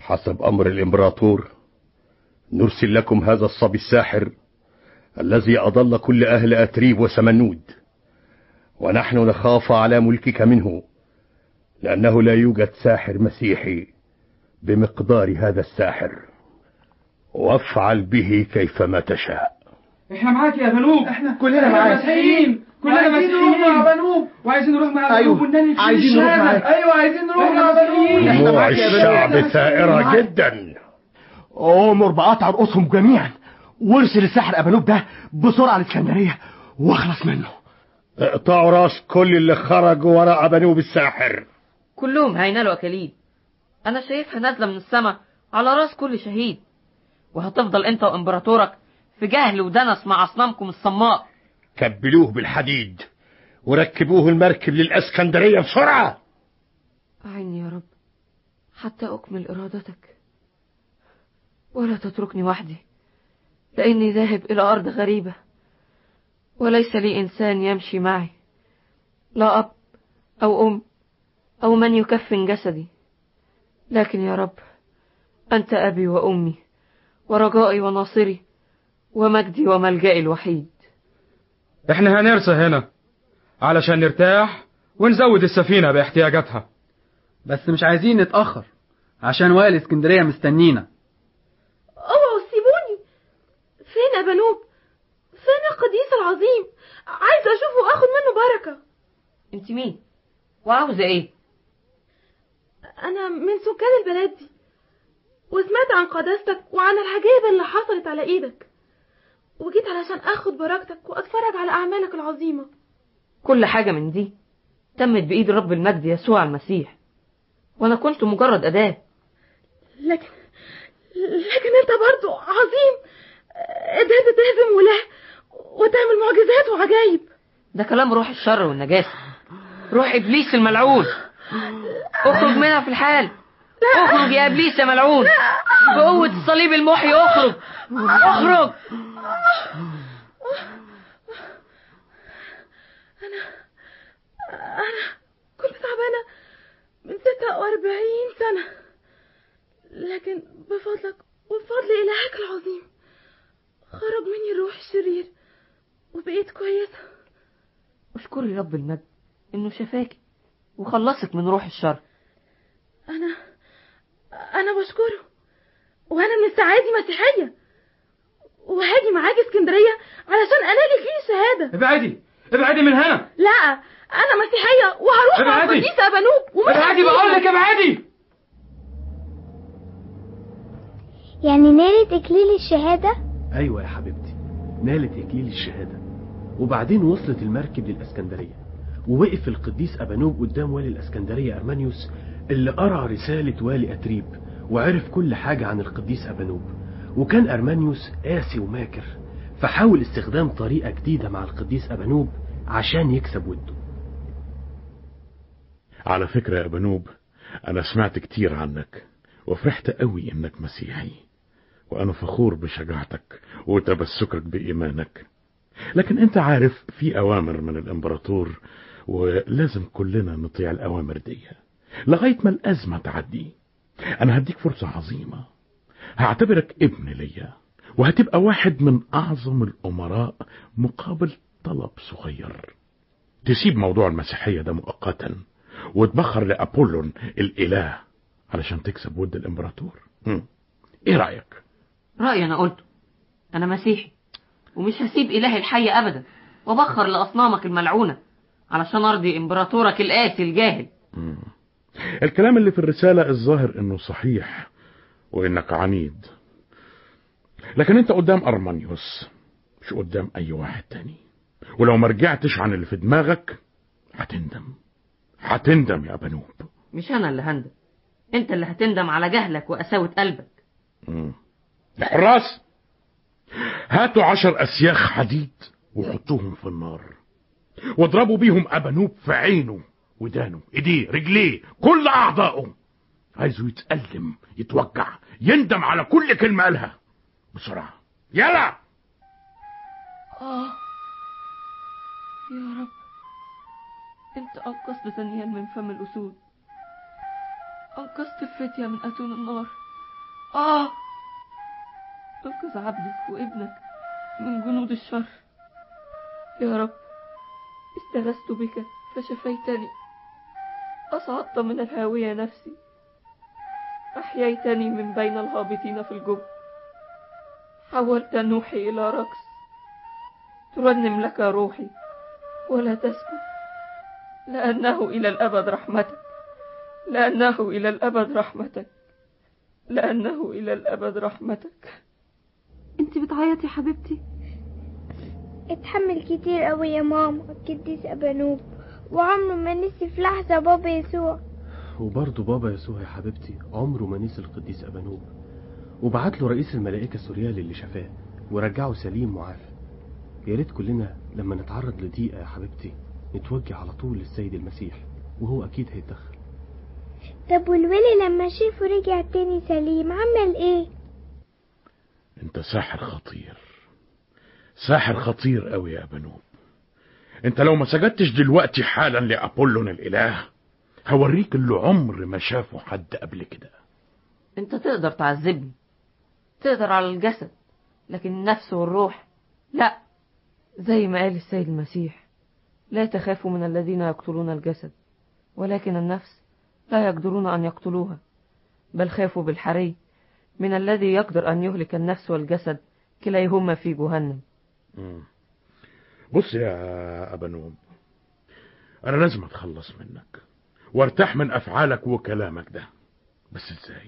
[SPEAKER 2] حسب أمر الإمبراطور نرسل لكم هذا الصبي الساحر الذي أضل كل أهل أتريب وسمنود، ونحن نخاف على ملكك منه، لأنه لا يوجد ساحر مسيحي بمقدار هذا الساحر، وافعل به كيفما تشاء.
[SPEAKER 16] احنا معاك يا بنوب،
[SPEAKER 11] احنا كلنا معاك،
[SPEAKER 16] مسيحيين، كلنا مسيحيين مع بنوب، وعايزين نروح مع بنوب وننال
[SPEAKER 11] عايزين نروح معاك.
[SPEAKER 16] ايوه عايزين نروح مع بنوب.
[SPEAKER 2] دموع الشعب ثائرة جدا.
[SPEAKER 9] أمر بقطع رؤوسهم جميعا، وارسل الساحر أبانوب ده بسرعة لإسكندرية واخلص منه.
[SPEAKER 2] اقطعوا راس كل اللي خرجوا وراء أبانوب الساحر.
[SPEAKER 8] كلهم هينالوا أكاليل. أنا شايفها نازلة من السماء على راس كل شهيد، وهتفضل أنت وإمبراطورك في جهل ودنس مع أصنامكم الصماء.
[SPEAKER 2] كبلوه بالحديد وركبوه المركب للإسكندرية بسرعة.
[SPEAKER 8] أعني يا رب حتى أكمل إرادتك، ولا تتركني وحدي، لأني ذاهب إلى أرض غريبة وليس لي إنسان يمشي معي، لا أب أو أم أو من يكفن جسدي، لكن يا رب أنت أبي وأمي ورجائي وناصري ومجدي وملجئي الوحيد.
[SPEAKER 16] احنا هنرسى هنا علشان نرتاح ونزود السفينة باحتياجاتها،
[SPEAKER 11] بس مش عايزين نتأخر عشان والي اسكندرية مستنينا.
[SPEAKER 17] اوعوا سيبوني. فين أبانوب؟ فين القديس العظيم؟ عايزة اشوفه واخد منه بركة.
[SPEAKER 8] انت مين وعاوزة ايه؟
[SPEAKER 17] انا من سكان البلد دي، وسمعت عن قداستك وعن العجائب اللي حصلت على ايدك، وجيت علشان اخد بركتك واتفرج على اعمالك العظيمة.
[SPEAKER 8] كل حاجة من دي تمت بإيد رب المجد يسوع المسيح، وانا كنت مجرد أداة.
[SPEAKER 17] لكن انت برضو عظيم، قدرت تهزم ولا وتعمل معجزات وعجائب.
[SPEAKER 8] ده كلام روح الشر والنجاسة، روح إبليس الملعون. اخرج منها في الحال. اخرج يا إبليس يا ملعون، بقوة الصليب المحي اخرج اخرج.
[SPEAKER 17] أنا كنت تعبانة من 46 سنة، لكن بفضلك وبفضل إلهك العظيم خرج مني الروح الشرير وبقيت كويسة.
[SPEAKER 8] اشكري رب المجد إنه شفاكي وخلصك من روح الشر.
[SPEAKER 17] أنا بشكره، وأنا من الساعة دي مسيحية، وهاجي معاك اسكندرية علشان أنالي فيه الشهادة.
[SPEAKER 16] ابعدي من هنا.
[SPEAKER 17] لا أنا مسيحية وهروح مع القديس أبانوب.
[SPEAKER 16] ابعدي بقول لك ابعدي.
[SPEAKER 5] يعني نالت إكليل الشهادة؟
[SPEAKER 3] أيوة يا حبيبتي، نالت إكليل الشهادة. وبعدين وصلت المركب للإسكندرية، ووقف القديس أبانوب قدام والي الإسكندرية أرمانيوس اللي قرأ رسالة والي أتريب وعرف كل حاجة عن القديس أبانوب. وكان أرمانيوس قاسي وماكر، فحاول استخدام طريقة جديدة مع القديس أبانوب عشان يكسب وده.
[SPEAKER 13] على فكرة يا أبانوب، أنا سمعت كتير عنك وفرحت قوي إنك مسيحي، وأنا فخور بشجاعتك وتمسكك بإيمانك. لكن أنت عارف في أوامر من الإمبراطور، ولازم كلنا نطيع الأوامر دي لغاية ما الأزمة تعدي. أنا هديك فرصة عظيمة، هعتبرك ابن ليا، وهتبقى واحد من أعظم الأمراء مقابل طلب صغير. تسيب موضوع المسيحية ده مؤقتا وتبخر لأبولون الإله علشان تكسب ود الإمبراطور. إيه رأيك؟
[SPEAKER 8] رأيي أنا قلته. أنا مسيحي ومش هسيب إلهي الحي أبدا وبخر لأصنامك الملعونة علشان أرضي إمبراطورك القاسي الجاهل.
[SPEAKER 13] الكلام اللي في الرسالة الظاهر إنه صحيح وإنك عنيد، لكن أنت قدام أرمانيوس مش قدام أي واحد تاني، ولو ما رجعتش عن اللي في دماغك هتندم يا أبانوب.
[SPEAKER 8] مش أنا اللي هندم، أنت اللي هتندم على جهلك وقساوة قلبك.
[SPEAKER 13] الحراس هاتوا 10 أسياخ حديد وحطوهم في النار واضربوا بيهم أبانوب في عينه ودانه ايديه رجليه كل أعضائه. عايزه يتألم يتوجع يندم على كل كلمة قالها. بسرعة يلا.
[SPEAKER 8] يا رب انت انقذت دانيال من فم الأسود، انقذت الفتية من أتون النار، انقذ عبدك وابنك من جنود الشر يا رب. استغثت بك فشفيتني، أصعدت من الهاوية نفسي، أحييتني من بين الهابطين في الجب، حولت نوحي إلى رقص، ترنم لك روحي ولا تسكت، لأنه إلى الأبد رحمتك، لأنه إلى الأبد رحمتك، لأنه إلى الأبد رحمتك.
[SPEAKER 4] انت بتعيطي يا حبيبتي؟
[SPEAKER 5] اتحمل كتير قوي يا ماما القديس أبانوب، وعمره ما نسي في لحظة بابا يسوع.
[SPEAKER 3] وبرضه بابا يسوع يا حبيبتي عمره ما نسي القديس أبانوب، وبعت له رئيس الملائكة سوريالي اللي شفاه ورجعه سليم معافى. يا ريت كلنا لما نتعرض لضيقة يا حبيبتي نتوجه على طول للسيد المسيح، وهو أكيد هيتدخل.
[SPEAKER 5] طب والولي لما شافه رجع تاني سليم عمل ايه؟
[SPEAKER 13] انت ساحر خطير، ساحر خطير قوي يا أبانوب. انت لو ما سجدتش دلوقتي حالا لأبولون الإله هوريك اللي عمر ما شافه حد قبل كده.
[SPEAKER 8] انت تقدر تعذبني، تقدر على الجسد، لكن النفس والروح لا. زي ما قال السيد المسيح: لا تخافوا من الذين يقتلون الجسد، ولكن النفس لا يقدرون أن يقتلوها، بل خافوا بالحري من الذي يقدر أن يهلك النفس والجسد كليهما في جهنم.
[SPEAKER 13] بص يا أبانوب، أنا لازم أتخلص منك وارتاح من أفعالك وكلامك ده، بس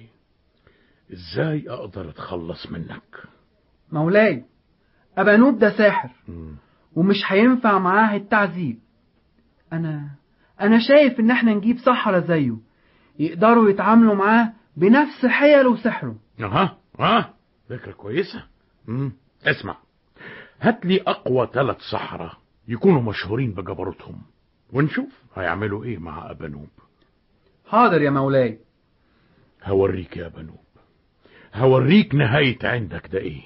[SPEAKER 13] إزاي أقدر أتخلص منك؟
[SPEAKER 6] مولاي، أبانوب ده ساحر ومش هينفع معاه التعذيب. أنا شايف إن احنا نجيب سحرة زيه يقدروا يتعاملوا معاه بنفس حيله وسحره.
[SPEAKER 13] فكرة كويسة. اسمع، هات لي أقوى 3 سحرة يكونوا مشهورين بجبروتهم ونشوف هيعملوا إيه مع أبانوب.
[SPEAKER 6] حاضر يا مولاي.
[SPEAKER 13] هوريك يا أبانوب، هوريك نهاية عندك ده إيه.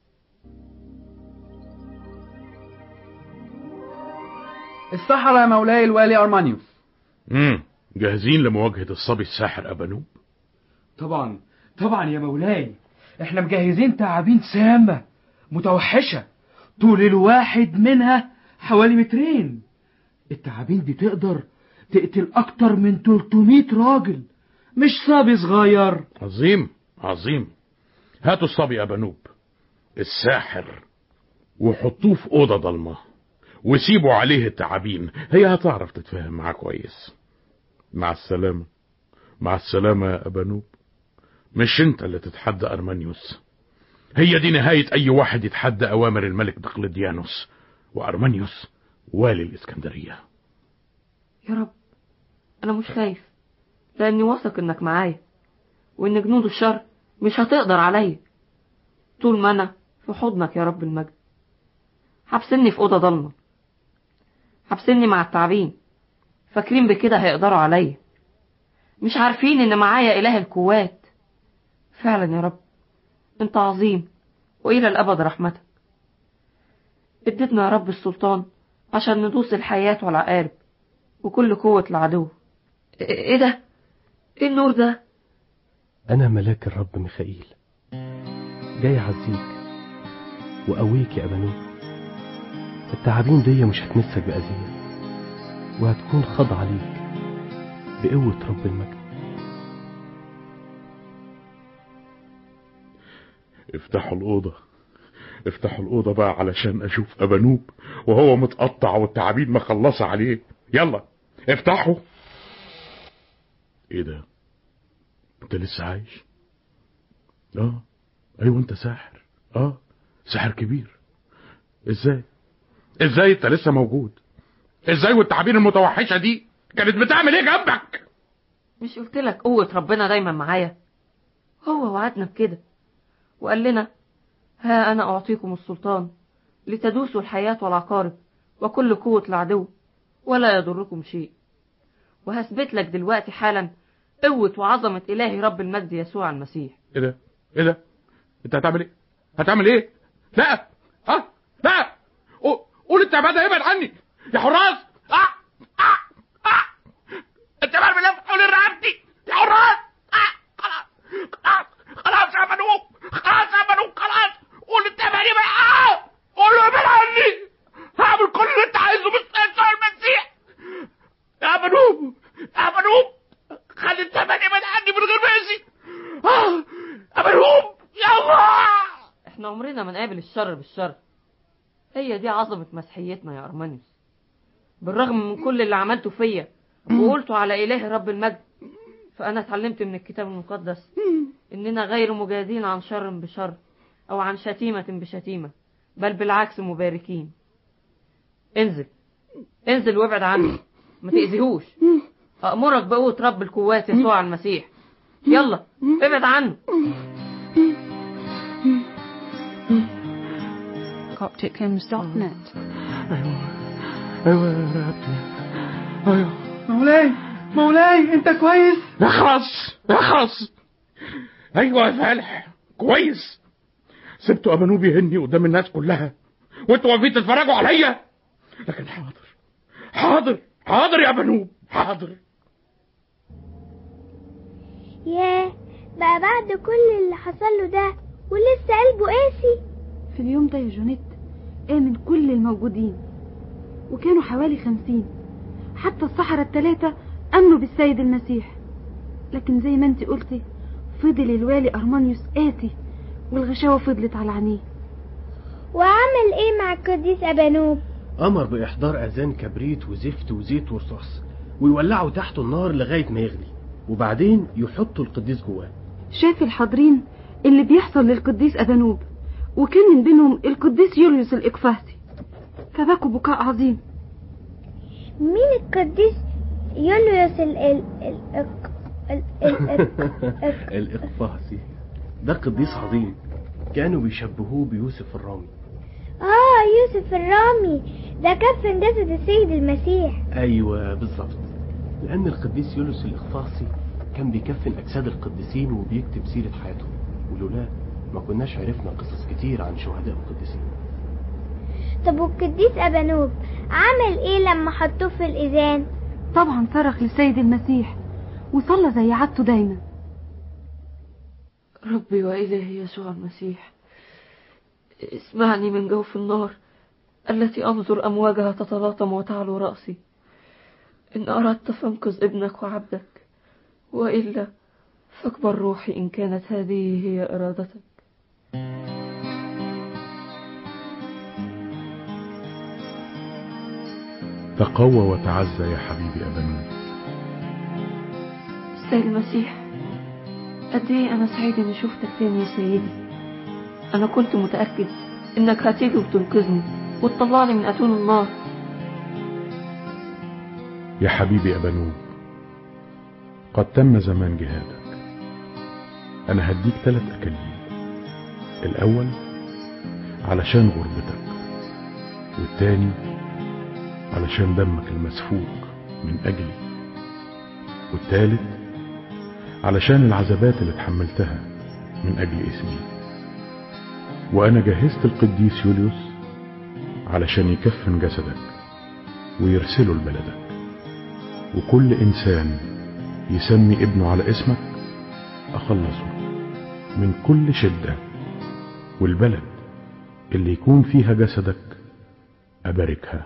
[SPEAKER 6] السحرة يا مولاي الوالي أرمانيوس.
[SPEAKER 13] جاهزين لمواجهة الصبي الساحر أبانوب؟
[SPEAKER 11] طبعا يا مولاي، احنا مجهزين تعابين سامة متوحشة طول الواحد منها حوالي 2 متر. التعابين دي تقدر تقتل اكتر من 300 راجل، مش صبي صغير.
[SPEAKER 13] عظيم. هاتوا الصبي أبانوب الساحر وحطوه في أوضة ضلمة وسيبوا عليه التعابين، هي هتعرف تتفاهم معاه كويس. مع السلامة يا أبانوب. مش انت اللي تتحدى أرمانيوس، هي دي نهاية أي واحد يتحدى أوامر الملك دقلديانوس، وأرمانيوس والي الإسكندرية.
[SPEAKER 8] يا رب أنا مش خايف، لأني واثق إنك معايا، وإن جنود الشر مش هتقدر عليا طول ما أنا في حضنك يا رب المجد. حبسني في أوضة ضلمة، حبسني مع التعابين، فاكرين بكده هيقدروا عليا، مش عارفين إن معايا إله القوات. فعلا يا رب انت عظيم وإلى الأبد رحمتك. اديتنا يا رب السلطان عشان ندوس الحياة والعقارب وكل قوة العدو. ايه ده؟ ايه النور ده؟
[SPEAKER 3] أنا ملاك الرب ميخائيل جاي أعزيك وأقويك يا أبانوب. التعابين دي مش هتمسك بأذية، وهتكون خاضعة ليك بقوة رب المجد.
[SPEAKER 13] افتحوا الأوضة بقى علشان أشوف أبانوب وهو متقطع والتعابين مخلصة عليه. يلا افتحوا. ايه ده؟ انت لسه عايش؟ ايوه انت ساحر، ساحر كبير. ازاي انت لسه موجود؟ ازاي والتعابين المتوحشة دي كانت بتعمل ايه جنبك؟
[SPEAKER 8] مش قلت لك قوة ربنا دايما معايا؟ هو وعدنا بكده وقال لنا: ها أنا أعطيكم السلطان لتدوسوا الحياة والعقارب وكل قوة العدو ولا يضركم شيء. وهثبت لك دلوقتي حالا قوة وعظمة إلهي رب المجد يسوع المسيح.
[SPEAKER 13] ايه ده؟ انت هتعمل ايه؟ لا قول التعبان ده يبعد عني يا حراس. التعبان بيلف حول رقبتي يا حراس. خلاص يا
[SPEAKER 8] الشر بالشر. هي دي عظمة مسيحيتنا يا أرمانيوس. بالرغم من كل اللي عملته فيا وقلته على إله رب المجد، فأنا اتعلمت من الكتاب المقدس إننا غير مجازين عن شر بشر أو عن شتيمة بشتيمة، بل بالعكس مباركين. انزل وابعد عنه، ما تأذيهوش. أأمرك بقوة رب القوات يسوع المسيح، يلا ابعد عنه.
[SPEAKER 1] CopticHymns.net.
[SPEAKER 3] ايوه يا ربي، ايوه.
[SPEAKER 6] مولاي انت كويس؟
[SPEAKER 13] اخرس. ايوه يا فالح كويس. سبتوا ابانوب يهني قدام الناس كلها وانتوا واقفين تتفرجوا عليا. لكن حاضر يا ابانوب، حاضر.
[SPEAKER 5] ياه، بقى بعد كل اللي حصل له ده ولسه قلبه قاسي.
[SPEAKER 4] في اليوم ده يا جونيت آمن كل الموجودين، وكانوا حوالي 50. حتى السحرة 3 آمنوا بالسيد المسيح. لكن زي ما انت قلتي فضل الوالي أرمانيوس قاسي، والغشاوة فضلت على عينيه.
[SPEAKER 5] وعمل ايه مع القديس أبانوب؟
[SPEAKER 3] أمر بإحضار أذان كبريت وزفت وزيت ورصاص، ويولعوا تحته النار لغاية ما يغلي، وبعدين يحطوا القديس جواه.
[SPEAKER 4] شاف الحاضرين اللي بيحصل للقديس أبانوب، وكان من بينهم القديس يوليوس الإقفاصي، فبكوا بكاء عظيم.
[SPEAKER 5] مين القديس يوليوس
[SPEAKER 3] الإقفاصي؟ ده قديس عظيم، كانوا بيشبهوه بيوسف الرامي.
[SPEAKER 5] يوسف الرامي ده كفن جسد السيد المسيح.
[SPEAKER 3] ايوه بالظبط، لان القديس يوليوس الإقفاصي كان بيكفن اجساد القديسين وبيكتب سيرة حياتهم، ولولا ما كناش عرفنا قصص كتير عن شهداء القديسين.
[SPEAKER 5] طب والقديس أبانوب عمل ايه لما حطوه في الإذان؟
[SPEAKER 4] طبعا صرخ للسيد المسيح وصلى زي عادته دايما.
[SPEAKER 8] ربي وإلهي يسوع المسيح، اسمعني من جوف النار التي أنظر أمواجها تتلاطم وتعلو رأسي. إن أردت فانقذ ابنك وعبدك، وإلا فاكبر روحي إن كانت هذه هي إرادتك.
[SPEAKER 13] تقوى وتعزى يا حبيبي أبانوب.
[SPEAKER 8] السيد المسيح، قد ايه أنا سعيد إني شفتك تاني يا سيدي. أنا كنت متأكد إنك هتيجي وتنقذني وتطلعني من أتون النار.
[SPEAKER 13] يا حبيبي أبانوب، قد تم زمان جهادك. أنا هديك 3 أكاليل. الأول علشان غربتك، والتاني علشان دمك المسفوك من أجلي، والتالت علشان العذابات اللي اتحملتها من أجل اسمي. وأنا جهزت القديس يوليوس علشان يكفن جسدك ويرسله لبلدك، وكل إنسان يسمي ابنه على اسمك أخلصه من كل شدة، والبلد اللي يكون فيها جسدك أباركها.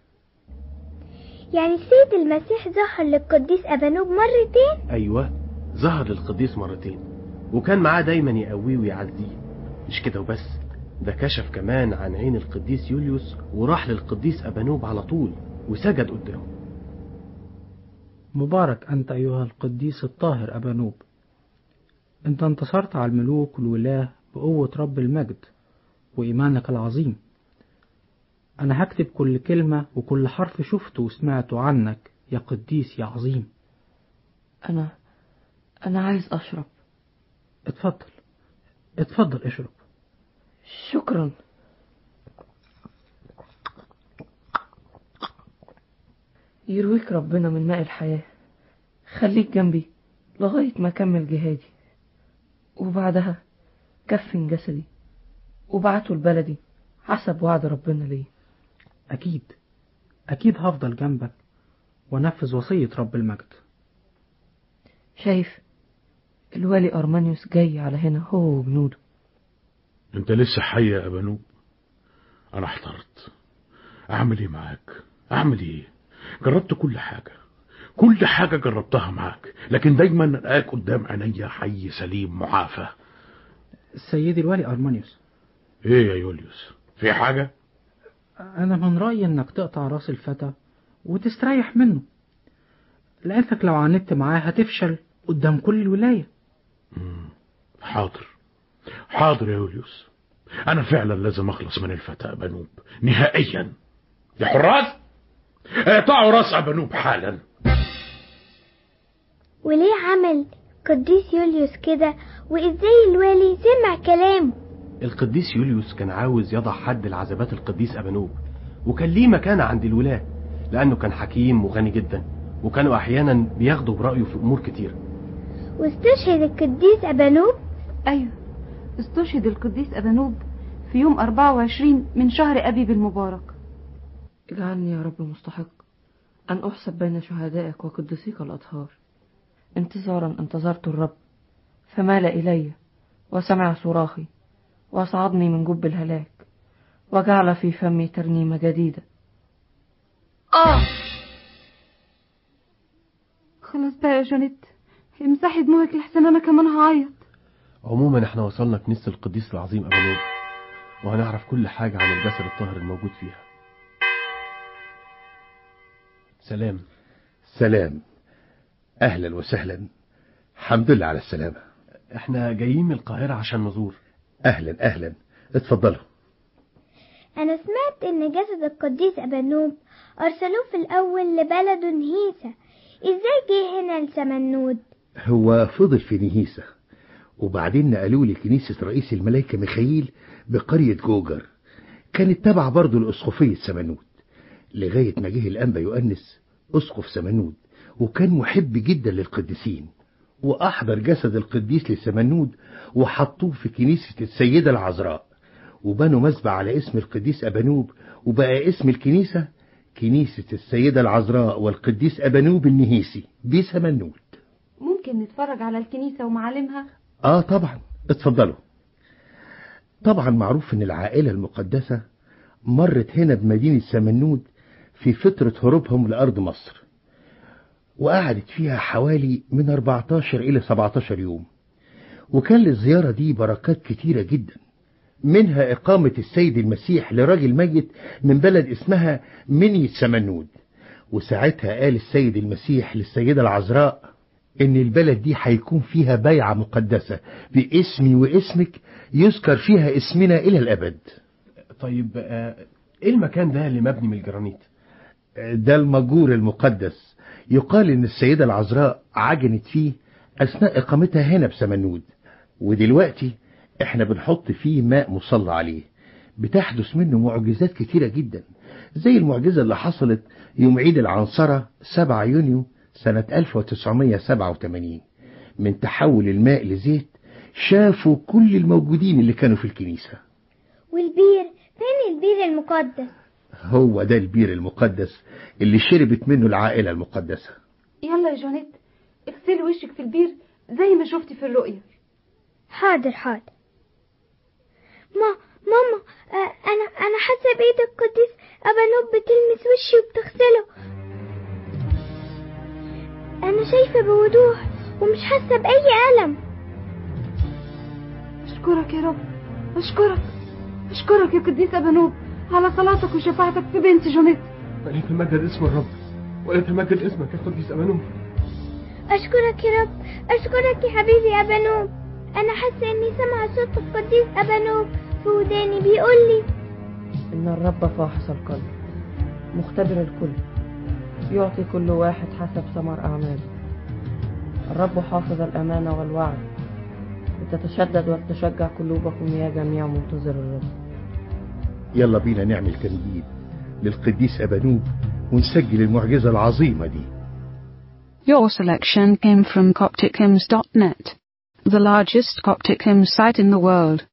[SPEAKER 5] يعني السيد المسيح ظهر للقديس أبانوب مرتين؟
[SPEAKER 3] أيوة، ظهر للقديس مرتين، وكان معاه دايما يقويه ويعزيه. مش كده وبس، ده كشف كمان عن عين القديس يوليوس وراح للقديس أبانوب على طول وسجد قدامه.
[SPEAKER 11] مبارك أنت أيها القديس الطاهر أبانوب، أنت انتصرت على الملوك والولاة بقوة رب المجد وإيمانك العظيم. أنا هكتب كل كلمة وكل حرف شفته وسمعته عنك يا قديس يا عظيم.
[SPEAKER 8] أنا عايز أشرب.
[SPEAKER 11] اتفضل اشرب.
[SPEAKER 8] شكرا. يرويك ربنا من ماء الحياة. خليك جنبي لغاية ما أكمل جهادي، وبعدها كفن جسدي وبعته لبلدي حسب وعد ربنا لي.
[SPEAKER 11] أكيد هفضل جنبك ونفذ وصية رب المجد.
[SPEAKER 8] شايف الوالي أرمانيوس جاي على هنا هو وجنوده.
[SPEAKER 13] انت لسه حي يا أبانوب؟ أنا احترت. أعمل إيه معاك؟ أعمل إيه؟ جربت كل حاجة جربتها معاك، لكن دايما ألاقيك قدام عينيا حي سليم معافى.
[SPEAKER 11] سيدي الوالي أرمانيوس،
[SPEAKER 13] ايه يا يوليوس، في حاجة؟
[SPEAKER 11] أنا من رأيي إنك تقطع راس الفتى وتستريح منه، لأنك لو عاندت معاه هتفشل قدام كل الولاية.
[SPEAKER 13] حاضر حاضر يا يوليوس، أنا فعلا لازم أخلص من الفتى أبانوب نهائيا. يا حراس، اقطعوا راس أبانوب حالا.
[SPEAKER 5] وليه عمل قديس يوليوس كده؟ وإزاي الوالي سمع كلامه؟
[SPEAKER 3] القديس يوليوس كان عاوز يضع حد لعذابات القديس أبانوب، وكان ليه مكانة عند الولاة لأنه كان حكيم وغني جدا، وكانوا أحيانا بياخدوا برأيه في أمور كتير.
[SPEAKER 5] واستشهد القديس أبانوب؟
[SPEAKER 4] أيوه، استشهد القديس أبانوب في يوم 24 من شهر أبيب المبارك.
[SPEAKER 8] اجعلني يا رب مستحق أن أحسب بين شهدائك وقدسيك الأطهار. انتظارا انتظرت الرب فمال إلي وسمع صراخي وأصعدني من جب الهلاك وجعل في فمي ترنيمة جديدة.
[SPEAKER 4] خلاص بقى يا جانيت، امسحي دموعك لحسن أنا كمان هعيط.
[SPEAKER 3] عموما احنا وصلنا كنيسة القديس العظيم أبانوب، وهنعرف كل حاجة عن الجسد الطاهر الموجود فيها. سلام.
[SPEAKER 2] سلام، أهلا وسهلا، الحمد لله على السلامة.
[SPEAKER 3] احنا جايين من القاهرة عشان نزور.
[SPEAKER 2] أهلا أهلا، اتفضلوا.
[SPEAKER 5] أنا سمعت إن جسد القديس أبانوب أرسلوه في الأول لبلده نهيسة، إزاي جه هنا لسمنود؟
[SPEAKER 2] هو فضل في نهيسة وبعدين نقلوه لكنيسة رئيس الملائكة ميخائيل بقرية جوجر، كانت تابعة برضه لأسقفية سمنود، لغاية ما جه الأنبا يؤنس أسقف سمنود، وكان محب جدا للقديسين، وأحضر جسد القديس لسمنود وحطوه في كنيسة السيدة العذراء، وبنوا مسبح على اسم القديس أبانوب، وبقى اسم الكنيسة كنيسة السيدة العذراء والقديس أبانوب النهيسي بسمنود.
[SPEAKER 4] ممكن نتفرج على الكنيسة ومعالمها؟
[SPEAKER 2] طبعا، اتفضلوا. طبعا معروف ان العائلة المقدسة مرت هنا بمدينة سمنود في فترة هروبهم لأرض مصر، وقعدت فيها حوالي من 14 إلى 17 يوم، وكان للزيارة دي بركات كتيرة جدا، منها إقامة السيد المسيح لراجل ميت من بلد اسمها منية سمنود، وساعتها قال السيد المسيح للسيدة العذراء إن البلد دي هيكون فيها بيعة مقدسة باسمي واسمك يذكر فيها اسمنا إلى الأبد.
[SPEAKER 3] طيب إيه المكان ده اللي مبني من الجرانيت؟
[SPEAKER 2] ده المجور المقدس، يقال إن السيدة العذراء عجنت فيه أثناء إقامتها هنا بسمنود، ودلوقتي إحنا بنحط فيه ماء مصلى عليه، بتحدث منه معجزات كتيرة جدا، زي المعجزة اللي حصلت يوم عيد العنصرة 7 يونيو سنة 1987، من تحول الماء لزيت شافوا كل الموجودين اللي كانوا في الكنيسة.
[SPEAKER 5] والبير فين؟ البير المقدس
[SPEAKER 2] هو ده البير المقدس اللي شربت منه العائلة المقدسة.
[SPEAKER 4] يلا يا جانيت، اغسلي وشك في البير زي ما شفتي في الرؤية.
[SPEAKER 5] حاضر حاضر. ماما انا حاسه بايد القديس أبانوب بتلمس وشي وبتغسله، انا شايفه بوضوح ومش حاسه باي ألم.
[SPEAKER 4] اشكرك يا رب، اشكرك يا قديس أبانوب على صلاتك وشفاعتك في بنتي جانيت.
[SPEAKER 3] فليتمجد اسم الرب وليتمجد اسمك يا قديس أبانوب.
[SPEAKER 5] اشكرك يا رب، اشكرك يا حبيبي أبانوب. انا حاسه اني سامعه صوت القديس أبانوب في وداني بيقول لي
[SPEAKER 8] إن الرب فاحص القلب مختبر الكل يعطي كل واحد حسب ثمر أعماله. الرب حافظ الأمانة والوعد، لتتشدد وتشجع قلوبكم يا جميع منتظر الرب.
[SPEAKER 2] يلا بينا نعمل تمجيد للقديس أبانوب ونسجل المعجزة العظيمة دي.
[SPEAKER 1] Your selection came from CopticHymns.net, the largest Coptic hymn site in the world.